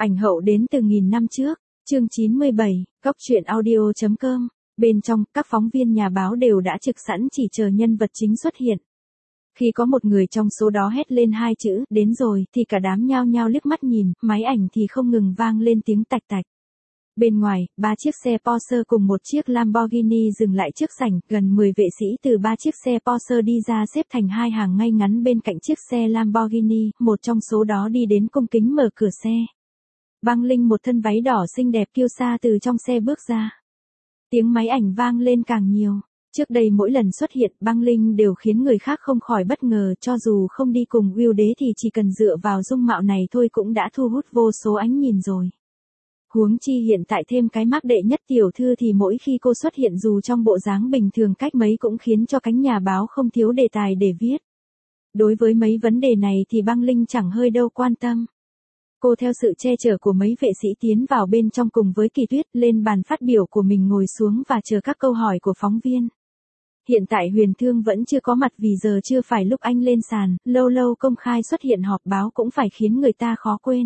Ảnh hậu đến từ nghìn năm trước, chương 97, góc truyện audio.com. Bên trong, các phóng viên nhà báo đều đã trực sẵn chỉ chờ nhân vật chính xuất hiện. Khi có một người trong số đó hét lên hai chữ, đến rồi, thì cả đám nhao nhao liếc mắt nhìn, máy ảnh thì không ngừng vang lên tiếng tạch tạch. Bên ngoài, 3 chiếc xe Porsche cùng một chiếc Lamborghini dừng lại trước sảnh, gần 10 vệ sĩ từ 3 chiếc xe Porsche đi ra xếp thành hai hàng ngay ngắn bên cạnh chiếc xe Lamborghini, một trong số đó đi đến cung kính mở cửa xe. Băng Linh một thân váy đỏ xinh đẹp kiêu sa từ trong xe bước ra. Tiếng máy ảnh vang lên càng nhiều. Trước đây mỗi lần xuất hiện, Băng Linh đều khiến người khác không khỏi bất ngờ, cho dù không đi cùng Will Đế thì chỉ cần dựa vào dung mạo này thôi cũng đã thu hút vô số ánh nhìn rồi. Huống chi hiện tại thêm cái mác đệ nhất tiểu thư thì mỗi khi cô xuất hiện dù trong bộ dáng bình thường cách mấy cũng khiến cho cánh nhà báo không thiếu đề tài để viết. Đối với mấy vấn đề này thì Băng Linh chẳng hơi đâu quan tâm. Cô theo sự che chở của mấy vệ sĩ tiến vào bên trong cùng với Kỳ Tuyết, lên bàn phát biểu của mình ngồi xuống và chờ các câu hỏi của phóng viên. Hiện tại Huyền Thương vẫn chưa có mặt vì giờ chưa phải lúc anh lên sàn, lâu lâu công khai xuất hiện họp báo cũng phải khiến người ta khó quên.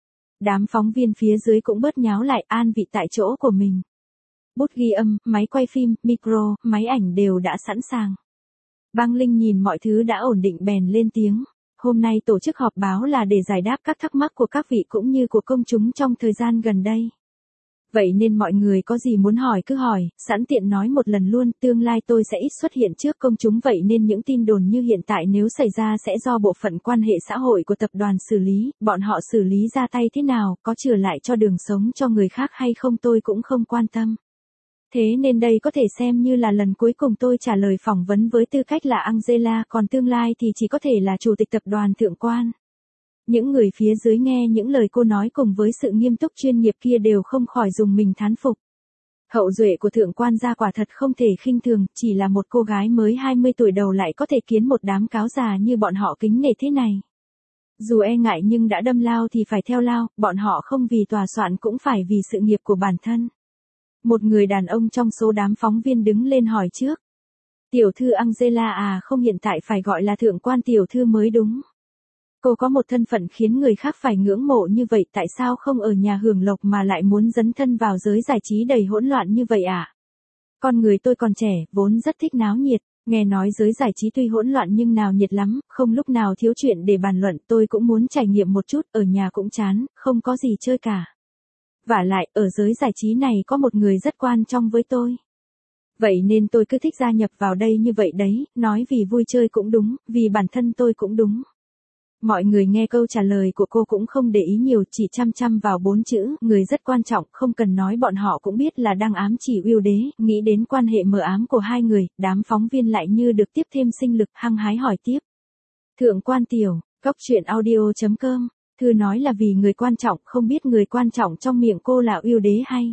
Đám phóng viên phía dưới cũng bớt nháo lại, an vị tại chỗ của mình. Bút ghi âm, máy quay phim, micro, máy ảnh đều đã sẵn sàng. Băng Linh nhìn mọi thứ đã ổn định bèn lên tiếng. Hôm nay tổ chức họp báo là để giải đáp các thắc mắc của các vị cũng như của công chúng trong thời gian gần đây. Vậy nên mọi người có gì muốn hỏi cứ hỏi, sẵn tiện nói một lần luôn, tương lai tôi sẽ ít xuất hiện trước công chúng vậy nên những tin đồn như hiện tại nếu xảy ra sẽ do bộ phận quan hệ xã hội của tập đoàn xử lý, bọn họ xử lý ra tay thế nào, có chừa lại cho đường sống cho người khác hay không tôi cũng không quan tâm. Thế nên đây có thể xem như là lần cuối cùng tôi trả lời phỏng vấn với tư cách là Angela, còn tương lai thì chỉ có thể là chủ tịch tập đoàn Thượng Quan. Những người phía dưới nghe những lời cô nói cùng với sự nghiêm túc chuyên nghiệp kia đều không khỏi dùng mình thán phục. Hậu duệ của Thượng Quan gia quả thật không thể khinh thường, chỉ là một cô gái mới 20 tuổi đầu lại có thể khiến một đám cáo già như bọn họ kính nể thế này. Dù e ngại nhưng đã đâm lao thì phải theo lao, bọn họ không vì tòa soạn cũng phải vì sự nghiệp của bản thân. Một người đàn ông trong số đám phóng viên đứng lên hỏi trước. Tiểu thư Angela à, không, hiện tại phải gọi là Thượng Quan tiểu thư mới đúng. Cô có một thân phận khiến người khác phải ngưỡng mộ như vậy, tại sao không ở nhà hưởng lộc mà lại muốn dấn thân vào giới giải trí đầy hỗn loạn như vậy ạ? Con người tôi còn trẻ, vốn rất thích náo nhiệt, nghe nói giới giải trí tuy hỗn loạn nhưng nào nhiệt lắm, không lúc nào thiếu chuyện để bàn luận, tôi cũng muốn trải nghiệm một chút, ở nhà cũng chán, không có gì chơi cả. Vả lại, ở giới giải trí này có một người rất quan trọng với tôi. Vậy nên tôi cứ thích gia nhập vào đây như vậy đấy, nói vì vui chơi cũng đúng, vì bản thân tôi cũng đúng. Mọi người nghe câu trả lời của cô cũng không để ý nhiều, chỉ chăm chăm vào 4 chữ, người rất quan trọng, không cần nói bọn họ cũng biết là đang ám chỉ Will Đế, nghĩ đến quan hệ mờ ám của hai người, đám phóng viên lại như được tiếp thêm sinh lực, hăng hái hỏi tiếp. Thượng Quan tiểu, góc truyện audio.com, thư nói là vì người quan trọng, không biết người quan trọng trong miệng cô là Will Đế hay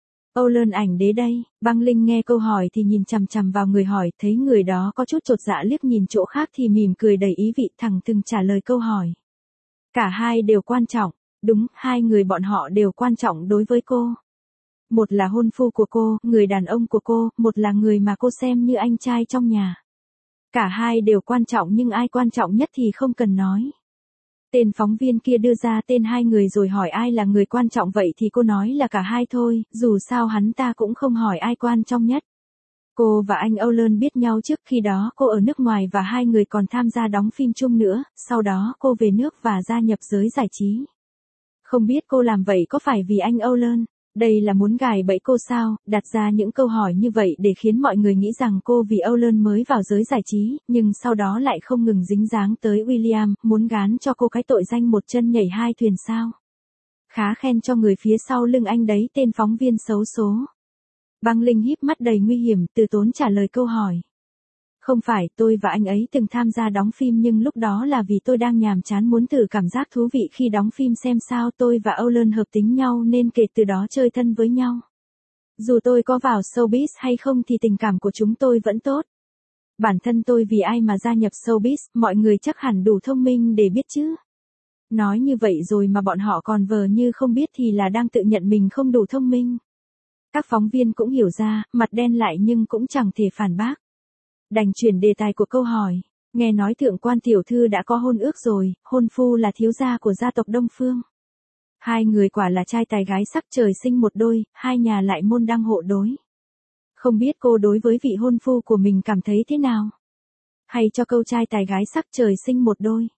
Âu Ảnh Đế đây. Băng Linh nghe câu hỏi thì nhìn chằm chằm vào người hỏi, thấy người đó có chút chột dạ liếc nhìn chỗ khác thì mỉm cười đầy ý vị thẳng thừng trả lời câu hỏi. Cả hai đều quan trọng, đúng, hai người bọn họ đều quan trọng đối với cô. Một là hôn phu của cô, người đàn ông của cô, một là người mà cô xem như anh trai trong nhà. Cả hai đều quan trọng nhưng ai quan trọng nhất thì không cần nói. Tên phóng viên kia đưa ra tên hai người rồi hỏi ai là người quan trọng vậy thì cô nói là cả hai thôi, dù sao hắn ta cũng không hỏi ai quan trọng nhất. Cô và anh Âu biết nhau trước khi đó cô ở nước ngoài và hai người còn tham gia đóng phim chung nữa, sau đó cô về nước và gia nhập giới giải trí. Không biết cô làm vậy có phải vì anh Âu? Đây là muốn gài bẫy cô sao, đặt ra những câu hỏi như vậy để khiến mọi người nghĩ rằng cô vì Âu mới vào giới giải trí, nhưng sau đó lại không ngừng dính dáng tới William, muốn gán cho cô cái tội danh một chân nhảy hai thuyền sao. Khá khen cho người phía sau lưng anh đấy, tên phóng viên xấu số. Băng Linh híp mắt đầy nguy hiểm, từ tốn trả lời câu hỏi. Không phải, tôi và anh ấy từng tham gia đóng phim nhưng lúc đó là vì tôi đang nhàm chán muốn thử cảm giác thú vị khi đóng phim xem sao, tôi và Âu hợp tính nhau nên kể từ đó chơi thân với nhau. Dù tôi có vào showbiz hay không thì tình cảm của chúng tôi vẫn tốt. Bản thân tôi vì ai mà gia nhập showbiz, mọi người chắc hẳn đủ thông minh để biết chứ. Nói như vậy rồi mà bọn họ còn vờ như không biết thì là đang tự nhận mình không đủ thông minh. Các phóng viên cũng hiểu ra, mặt đen lại nhưng cũng chẳng thể phản bác. Đành chuyển đề tài của câu hỏi, nghe nói Thượng Quan tiểu thư đã có hôn ước rồi, hôn phu là thiếu gia của gia tộc Đông Phương. Hai người quả là trai tài gái sắc trời sinh một đôi, hai nhà lại môn đăng hộ đối. Không biết cô đối với vị hôn phu của mình cảm thấy thế nào? Hay cho câu trai tài gái sắc trời sinh một đôi?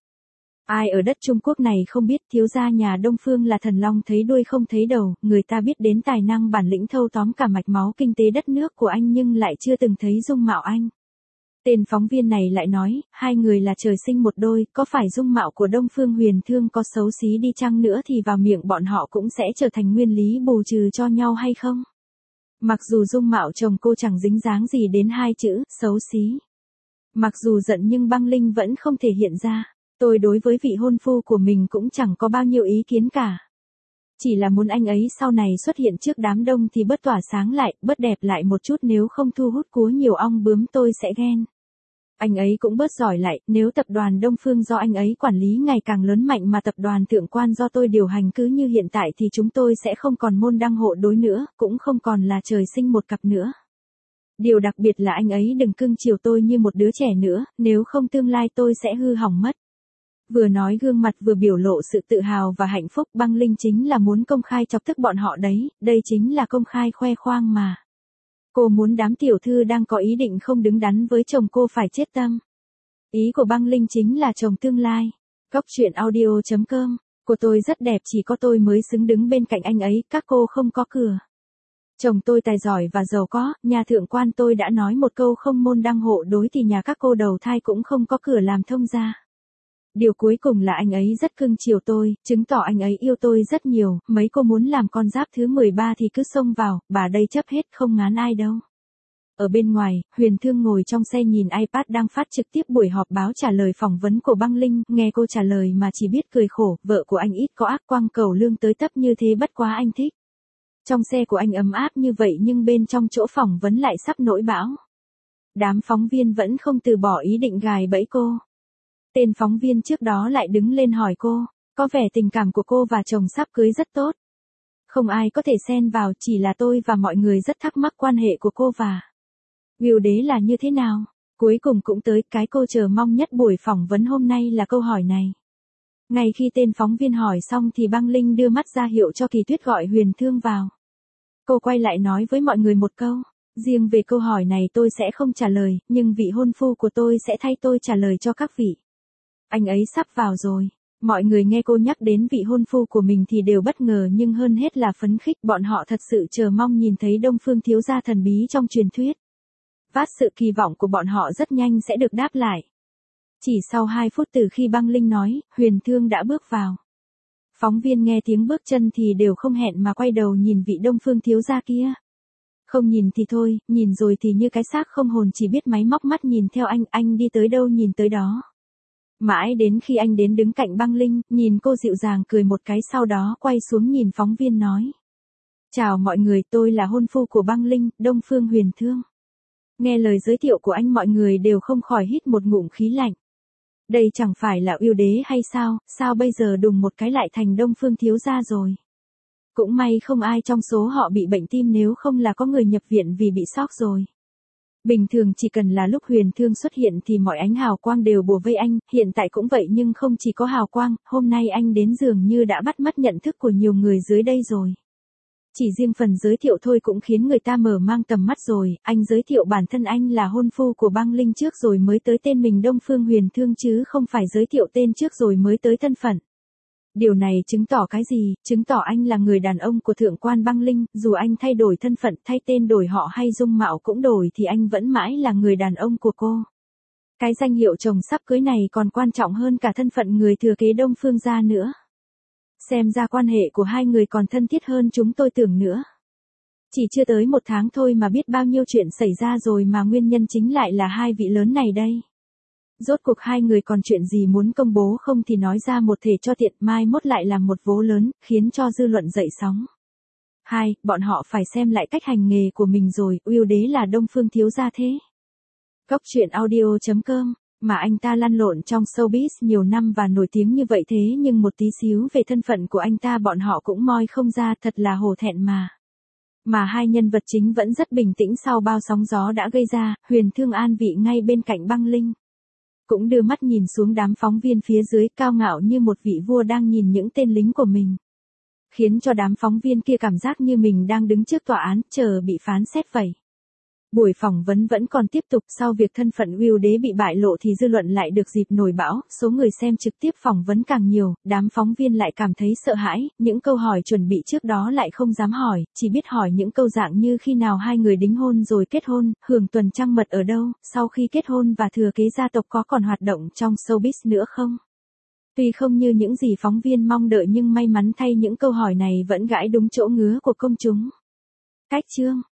Ai ở đất Trung Quốc này không biết thiếu gia nhà Đông Phương là thần long thấy đuôi không thấy đầu, người ta biết đến tài năng bản lĩnh thâu tóm cả mạch máu kinh tế đất nước của anh nhưng lại chưa từng thấy dung mạo anh. Tên phóng viên này lại nói, hai người là trời sinh một đôi, có phải dung mạo của Đông Phương Huyền Thương có xấu xí đi chăng nữa thì vào miệng bọn họ cũng sẽ trở thành nguyên lý bù trừ cho nhau hay không? Mặc dù dung mạo chồng cô chẳng dính dáng gì đến hai chữ, xấu xí. Mặc dù giận nhưng băng linh vẫn không thể hiện ra. Tôi đối với vị hôn phu của mình cũng chẳng có bao nhiêu ý kiến cả. Chỉ là muốn anh ấy sau này xuất hiện trước đám đông thì bớt tỏa sáng lại, bớt đẹp lại một chút nếu không thu hút cúa nhiều ong bướm tôi sẽ ghen. Anh ấy cũng bớt giỏi lại, nếu tập đoàn Đông Phương do anh ấy quản lý ngày càng lớn mạnh mà tập đoàn Thượng Quan do tôi điều hành cứ như hiện tại thì chúng tôi sẽ không còn môn đăng hộ đối nữa, cũng không còn là trời sinh một cặp nữa. Điều đặc biệt là anh ấy đừng cưng chiều tôi như một đứa trẻ nữa, nếu không tương lai tôi sẽ hư hỏng mất. Vừa nói gương mặt vừa biểu lộ sự tự hào và hạnh phúc. Băng Linh chính là muốn công khai chọc tức bọn họ đấy, đây chính là công khai khoe khoang mà. Cô muốn đám tiểu thư đang có ý định không đứng đắn với chồng cô phải chết tâm. Ý của Băng Linh chính là chồng tương lai. Góc truyện audio.com, của tôi rất đẹp chỉ có tôi mới xứng đứng bên cạnh anh ấy, các cô không có cửa. Chồng tôi tài giỏi và giàu có, nhà Thượng Quan tôi đã nói một câu không môn đăng hộ đối thì nhà các cô đầu thai cũng không có cửa làm thông gia. Điều cuối cùng là anh ấy rất cưng chiều tôi, chứng tỏ anh ấy yêu tôi rất nhiều, mấy cô muốn làm con giáp thứ 13 thì cứ xông vào, bà đây chấp hết không ngán ai đâu. Ở bên ngoài, Huyền Thương ngồi trong xe nhìn iPad đang phát trực tiếp buổi họp báo trả lời phỏng vấn của Băng Linh, nghe cô trả lời mà chỉ biết cười khổ, vợ của anh ít có ác quang cầu lương tới tấp như thế bất quá anh thích. Trong xe của anh ấm áp như vậy nhưng bên trong chỗ phỏng vấn lại sắp nổi bão. Đám phóng viên vẫn không từ bỏ ý định gài bẫy cô. Tên phóng viên trước đó lại đứng lên hỏi cô, có vẻ tình cảm của cô và chồng sắp cưới rất tốt. Không ai có thể xen vào, chỉ là tôi và mọi người rất thắc mắc quan hệ của cô và Will Đế là như thế nào. Cuối cùng cũng tới cái cô chờ mong nhất buổi phỏng vấn hôm nay là câu hỏi này. Ngay khi tên phóng viên hỏi xong thì Băng Linh đưa mắt ra hiệu cho Kỳ Tuyết gọi Huyền Thương vào. Cô quay lại nói với mọi người một câu, riêng về câu hỏi này tôi sẽ không trả lời, nhưng vị hôn phu của tôi sẽ thay tôi trả lời cho các vị. Anh ấy sắp vào rồi. Mọi người nghe cô nhắc đến vị hôn phu của mình thì đều bất ngờ nhưng hơn hết là phấn khích, bọn họ thật sự chờ mong nhìn thấy Đông Phương thiếu gia thần bí trong truyền thuyết. Vát sự kỳ vọng của bọn họ rất nhanh sẽ được đáp lại. Chỉ sau 2 phút từ khi Băng Linh nói, Huyền Thương đã bước vào. Phóng viên nghe tiếng bước chân thì đều không hẹn mà quay đầu nhìn vị Đông Phương thiếu gia kia. Không nhìn thì thôi, nhìn rồi thì như cái xác không hồn chỉ biết máy móc mắt nhìn theo anh đi tới đâu nhìn tới đó. Mãi đến khi anh đến đứng cạnh Băng Linh, nhìn cô dịu dàng cười một cái sau đó quay xuống nhìn phóng viên nói. Chào mọi người, tôi là hôn phu của Băng Linh, Đông Phương Huyền Thương. Nghe lời giới thiệu của anh mọi người đều không khỏi hít một ngụm khí lạnh. Đây chẳng phải là Will Đế hay sao bây giờ đùng một cái lại thành Đông Phương thiếu gia rồi. Cũng may không ai trong số họ bị bệnh tim nếu không là có người nhập viện vì bị sốc rồi. Bình thường chỉ cần là lúc Huyền Thương xuất hiện thì mọi ánh hào quang đều bủa vây anh, hiện tại cũng vậy nhưng không chỉ có hào quang, hôm nay anh đến dường như đã bắt mắt nhận thức của nhiều người dưới đây rồi. Chỉ riêng phần giới thiệu thôi cũng khiến người ta mở mang tầm mắt rồi, anh giới thiệu bản thân anh là hôn phu của Băng Linh trước rồi mới tới tên mình Đông Phương Huyền Thương chứ không phải giới thiệu tên trước rồi mới tới thân phận. Điều này chứng tỏ cái gì? Chứng tỏ anh là người đàn ông của Thượng Quan Băng Linh, dù anh thay đổi thân phận, thay tên đổi họ hay dung mạo cũng đổi thì anh vẫn mãi là người đàn ông của cô. Cái danh hiệu chồng sắp cưới này còn quan trọng hơn cả thân phận người thừa kế Đông Phương gia nữa. Xem ra quan hệ của hai người còn thân thiết hơn chúng tôi tưởng nữa. Chỉ chưa tới 1 tháng thôi mà biết bao nhiêu chuyện xảy ra rồi mà nguyên nhân chính lại là hai vị lớn này đây. Rốt cuộc hai người còn chuyện gì muốn công bố không thì nói ra một thể cho tiện, mai mốt lại làm một vố lớn, khiến cho dư luận dậy sóng. 2. Bọn họ phải xem lại cách hành nghề của mình rồi, Will Đế là Đông Phương thiếu gia thế. Góc truyện audio.com, mà anh ta lăn lộn trong showbiz nhiều năm và nổi tiếng như vậy thế nhưng một tí xíu về thân phận của anh ta bọn họ cũng moi không ra, thật là hổ thẹn mà. Mà hai nhân vật chính vẫn rất bình tĩnh sau bao sóng gió đã gây ra, Huyền Thương an vị ngay bên cạnh Băng Linh. Cũng đưa mắt nhìn xuống đám phóng viên phía dưới cao ngạo như một vị vua đang nhìn những tên lính của mình. khiến cho đám phóng viên kia cảm giác như mình đang đứng trước tòa án, chờ bị phán xét vậy. Buổi phỏng vấn vẫn còn tiếp tục, sau việc thân phận Will đế bị bại lộ thì dư luận lại được dịp nổi bão, số người xem trực tiếp phỏng vấn càng nhiều, đám phóng viên lại cảm thấy sợ hãi, những câu hỏi chuẩn bị trước đó lại không dám hỏi, chỉ biết hỏi những câu dạng như khi nào hai người đính hôn rồi kết hôn, hưởng tuần trăng mật ở đâu, sau khi kết hôn và thừa kế gia tộc có còn hoạt động trong showbiz nữa không? Tuy không như những gì phóng viên mong đợi nhưng may mắn thay những câu hỏi này vẫn gãi đúng chỗ ngứa của công chúng. Cách chương